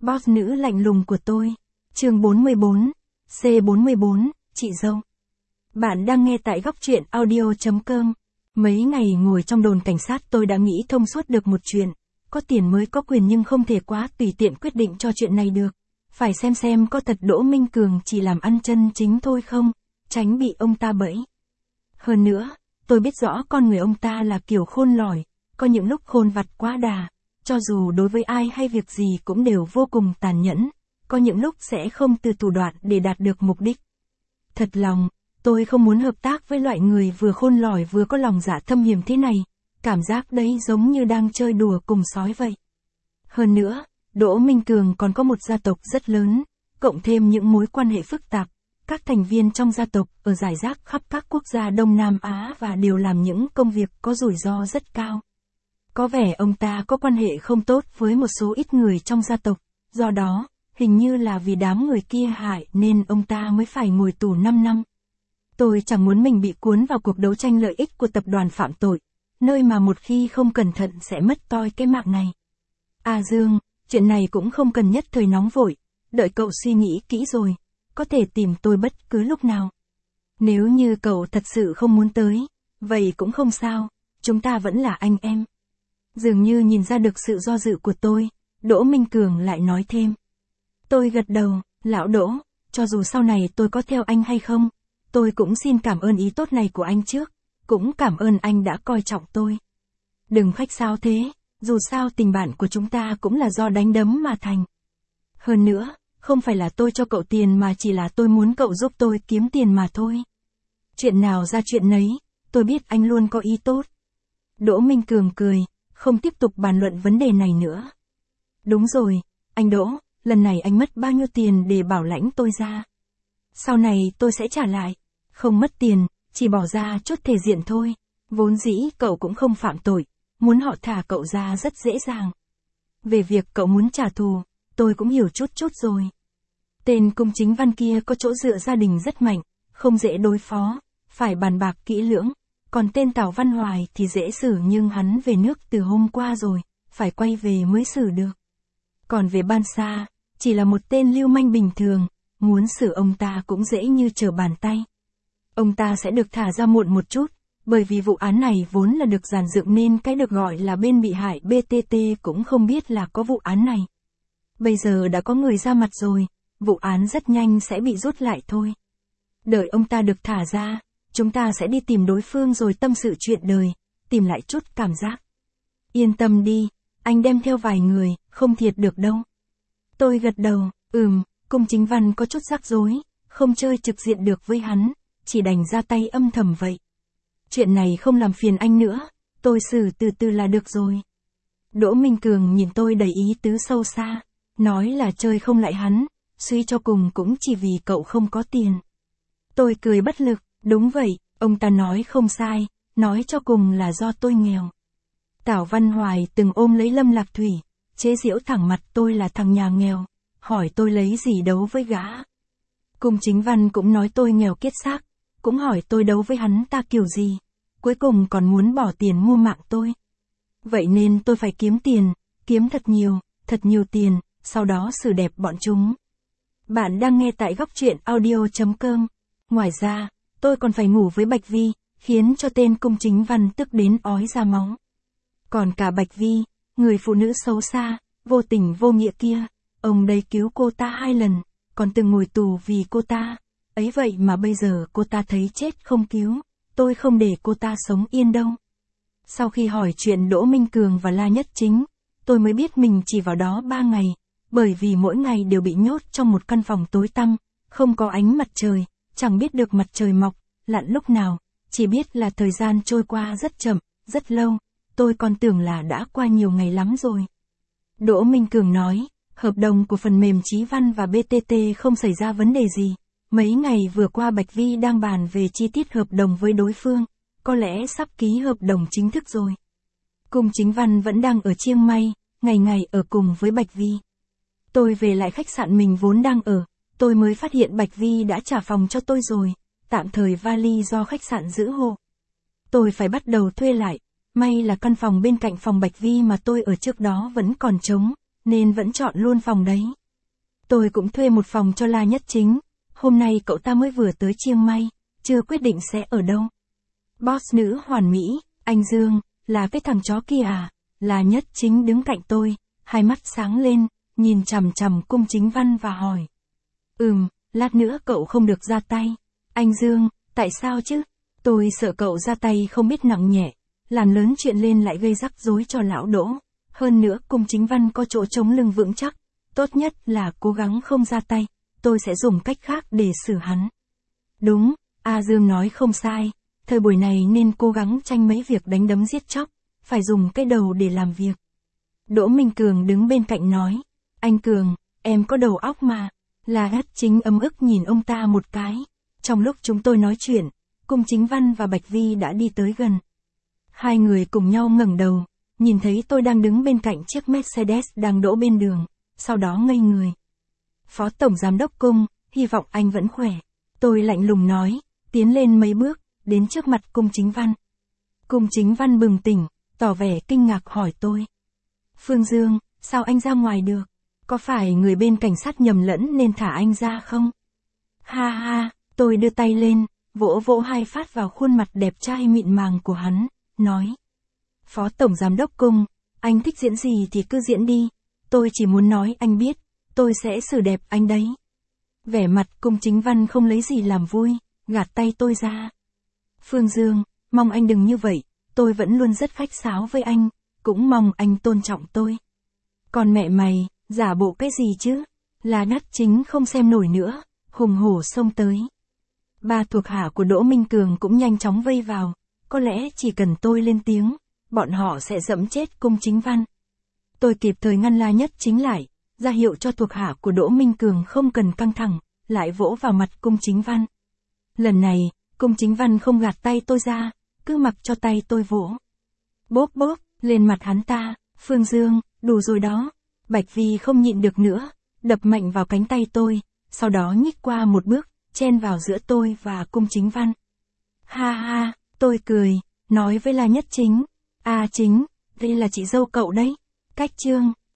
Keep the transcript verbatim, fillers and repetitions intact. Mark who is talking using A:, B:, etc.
A: Boss nữ lạnh lùng của tôi. Chương bốn mươi bốn, C bốn mươi bốn, chị dâu. Bạn đang nghe tại góc truyện audio chấm com. Mấy ngày ngồi trong đồn cảnh sát tôi đã nghĩ thông suốt được một chuyện. Có tiền mới có quyền nhưng không thể quá tùy tiện quyết định cho chuyện này được. Phải xem xem có thật Đỗ Minh Cường chỉ làm ăn chân chính thôi không, tránh bị ông ta bẫy. Hơn nữa, tôi biết rõ con người ông ta là kiểu khôn lỏi, có những lúc khôn vặt quá đà, cho dù đối với ai hay việc gì cũng đều vô cùng tàn nhẫn, có những lúc sẽ không từ thủ đoạn để đạt được mục đích. Thật lòng, tôi không muốn hợp tác với loại người vừa khôn lỏi vừa có lòng dạ thâm hiểm thế này, cảm giác đấy giống như đang chơi đùa cùng sói vậy. Hơn nữa, Đỗ Minh Cường còn có một gia tộc rất lớn, cộng thêm những mối quan hệ phức tạp, các thành viên trong gia tộc ở rải rác khắp các quốc gia Đông Nam Á và đều làm những công việc có rủi ro rất cao. Có vẻ ông ta có quan hệ không tốt với một số ít người trong gia tộc, do đó, hình như là vì đám người kia hại nên ông ta mới phải ngồi tù năm năm. Tôi chẳng muốn mình bị cuốn vào cuộc đấu tranh lợi ích của tập đoàn phạm tội, nơi mà một khi không cẩn thận sẽ mất toi cái mạng này. À Dương, chuyện này cũng không cần nhất thời nóng vội, đợi cậu suy nghĩ kỹ rồi, có thể tìm tôi bất cứ lúc nào. Nếu như cậu thật sự không muốn tới, vậy cũng không sao, chúng ta vẫn là anh em. Dường như nhìn ra được sự do dự của tôi, Đỗ Minh Cường lại nói thêm. Tôi gật đầu, lão Đỗ, cho dù sau này tôi có theo anh hay không, tôi cũng xin cảm ơn ý tốt này của anh trước, cũng cảm ơn anh đã coi trọng tôi. Đừng khách sáo thế, dù sao tình bạn của chúng ta cũng là do đánh đấm mà thành. Hơn nữa, không phải là tôi cho cậu tiền mà chỉ là tôi muốn cậu giúp tôi kiếm tiền mà thôi. Chuyện nào ra chuyện nấy, tôi biết anh luôn có ý tốt. Đỗ Minh Cường cười, không tiếp tục bàn luận vấn đề này nữa. Đúng rồi, anh Đỗ, lần này anh mất bao nhiêu tiền để bảo lãnh tôi ra? Sau này tôi sẽ trả lại, không mất tiền, chỉ bỏ ra chút thể diện thôi. Vốn dĩ cậu cũng không phạm tội, muốn họ thả cậu ra rất dễ dàng. Về việc cậu muốn trả thù, tôi cũng hiểu chút chút rồi. Tên Cung Chính Văn kia có chỗ dựa gia đình rất mạnh, không dễ đối phó, phải bàn bạc kỹ lưỡng. Còn tên Tào Văn Hoài thì dễ xử nhưng hắn về nước từ hôm qua rồi, phải quay về mới xử được. Còn về Ban Sa, chỉ là một tên lưu manh bình thường, muốn xử ông ta cũng dễ như trở bàn tay. Ông ta sẽ được thả ra muộn một chút, bởi vì vụ án này vốn là được dàn dựng nên cái được gọi là bên bị hại bê tê tê cũng không biết là có vụ án này. Bây giờ đã có người ra mặt rồi, vụ án rất nhanh sẽ bị rút lại thôi. Đợi ông ta được thả ra, chúng ta sẽ đi tìm đối phương rồi tâm sự chuyện đời, tìm lại chút cảm giác. Yên tâm đi, anh đem theo vài người, không thiệt được đâu. Tôi gật đầu, ừm, Cung Chính Văn có chút rắc rối, không chơi trực diện được với hắn, chỉ đành ra tay âm thầm vậy. Chuyện này không làm phiền anh nữa, tôi xử từ từ là được rồi. Đỗ Minh Cường nhìn tôi đầy ý tứ sâu xa, nói là chơi không lại hắn, suy cho cùng cũng chỉ vì cậu không có tiền. Tôi cười bất lực, đúng vậy, ông ta nói không sai, nói cho cùng là do tôi nghèo. Tào Văn Hoài từng ôm lấy Lâm Lạc Thủy, chế giễu thẳng mặt tôi là thằng nhà nghèo, hỏi tôi lấy gì đấu với gã. Cung Chính Văn cũng nói tôi nghèo kiết xác, cũng hỏi tôi đấu với hắn ta kiểu gì, cuối cùng còn muốn bỏ tiền mua mạng tôi. Vậy nên tôi phải kiếm tiền, kiếm thật nhiều, thật nhiều tiền, sau đó xử đẹp bọn chúng. Bạn đang nghe tại góc truyện audio chấm com. Ngoài ra, tôi còn phải ngủ với Bạch Vi, khiến cho tên Cung Chính Văn tức đến ói ra máu. Còn cả Bạch Vi, người phụ nữ xấu xa, vô tình vô nghĩa kia, ông đây cứu cô ta hai lần, còn từng ngồi tù vì cô ta. Ấy vậy mà bây giờ cô ta thấy chết không cứu, tôi không để cô ta sống yên đâu. Sau khi hỏi chuyện Đỗ Minh Cường và La Nhất Chính, tôi mới biết mình chỉ vào đó ba ngày, bởi vì mỗi ngày đều bị nhốt trong một căn phòng tối tăm, không có ánh mặt trời, chẳng biết được mặt trời mọc, lặn lúc nào, chỉ biết là thời gian trôi qua rất chậm, rất lâu, tôi còn tưởng là đã qua nhiều ngày lắm rồi. Đỗ Minh Cường nói, hợp đồng của phần mềm Chí Văn và bê tê tê không xảy ra vấn đề gì. Mấy ngày vừa qua Bạch Vi đang bàn về chi tiết hợp đồng với đối phương, có lẽ sắp ký hợp đồng chính thức rồi. Cung Chính Văn vẫn đang ở Chiang Mai, ngày ngày ở cùng với Bạch Vi. Tôi về lại khách sạn mình vốn đang ở, tôi mới phát hiện Bạch Vi đã trả phòng cho tôi rồi, tạm thời vali do khách sạn giữ hộ. Tôi phải bắt đầu thuê lại, may là căn phòng bên cạnh phòng Bạch Vi mà tôi ở trước đó vẫn còn trống, nên vẫn chọn luôn phòng đấy. Tôi cũng thuê một phòng cho La Nhất Chính, hôm nay cậu ta mới vừa tới Chiang Mai, chưa quyết định sẽ ở đâu. Boss nữ hoàn mỹ, anh Dương, là cái thằng chó kia à? La Nhất Chính đứng cạnh tôi, hai mắt sáng lên, nhìn chằm chằm Cung Chính Văn và hỏi. Ừm, lát nữa cậu không được ra tay. Anh Dương, tại sao chứ? Tôi sợ cậu ra tay không biết nặng nhẹ, làm lớn chuyện lên lại gây rắc rối cho lão Đỗ. Hơn nữa Cung Chính Văn có chỗ chống lưng vững chắc, tốt nhất là cố gắng không ra tay, tôi sẽ dùng cách khác để xử hắn. Đúng, A Dương nói không sai, thời buổi này nên cố gắng tranh mấy việc đánh đấm giết chóc, phải dùng cái đầu để làm việc. Đỗ Minh Cường đứng bên cạnh nói, anh Cường, em có đầu óc mà. La Nhất Chính ấm ức nhìn ông ta một cái. Trong lúc chúng tôi nói chuyện, Cung Chính Văn và Bạch Vi đã đi tới gần. Hai người cùng nhau ngẩng đầu, nhìn thấy tôi đang đứng bên cạnh chiếc Mercedes đang đỗ bên đường, sau đó ngây người. Phó Tổng Giám đốc Cung, hy vọng anh vẫn khỏe. Tôi lạnh lùng nói, tiến lên mấy bước, đến trước mặt Cung Chính Văn. Cung Chính Văn bừng tỉnh, tỏ vẻ kinh ngạc hỏi tôi. Phương Dương, sao anh ra ngoài được? Có phải người bên cảnh sát nhầm lẫn nên thả anh ra không? Ha ha, tôi đưa tay lên, vỗ vỗ hai phát vào khuôn mặt đẹp trai mịn màng của hắn, nói. Phó Tổng Giám đốc Cung, anh thích diễn gì thì cứ diễn đi, tôi chỉ muốn nói anh biết, tôi sẽ xử đẹp anh đấy. Vẻ mặt Cung Chính Văn không lấy gì làm vui, gạt tay tôi ra. Phương Dương, mong anh đừng như vậy, tôi vẫn luôn rất khách sáo với anh, cũng mong anh tôn trọng tôi. Còn mẹ mày, giả bộ cái gì chứ? La Nhất Chính không xem nổi nữa, hùng hổ xông tới. Ba thuộc hạ của Đỗ Minh Cường cũng nhanh chóng vây vào, có lẽ chỉ cần tôi lên tiếng, bọn họ sẽ dẫm chết Cung Chính Văn. Tôi kịp thời ngăn La Nhất Chính lại, ra hiệu cho thuộc hạ của Đỗ Minh Cường không cần căng thẳng, lại vỗ vào mặt Cung Chính Văn. Lần này, Cung Chính Văn không gạt tay tôi ra, cứ mặc cho tay tôi vỗ. Bốp bốp, lên mặt hắn ta, Phương Dương, đủ rồi đó. Bạch Vi không nhịn được nữa, đập mạnh vào cánh tay tôi, sau đó nhích qua một bước, chen vào giữa tôi và Cung Chính Văn. Ha ha, tôi cười, nói với La Nhất Chính, A Chính, đây là chị dâu cậu đấy, cách trương.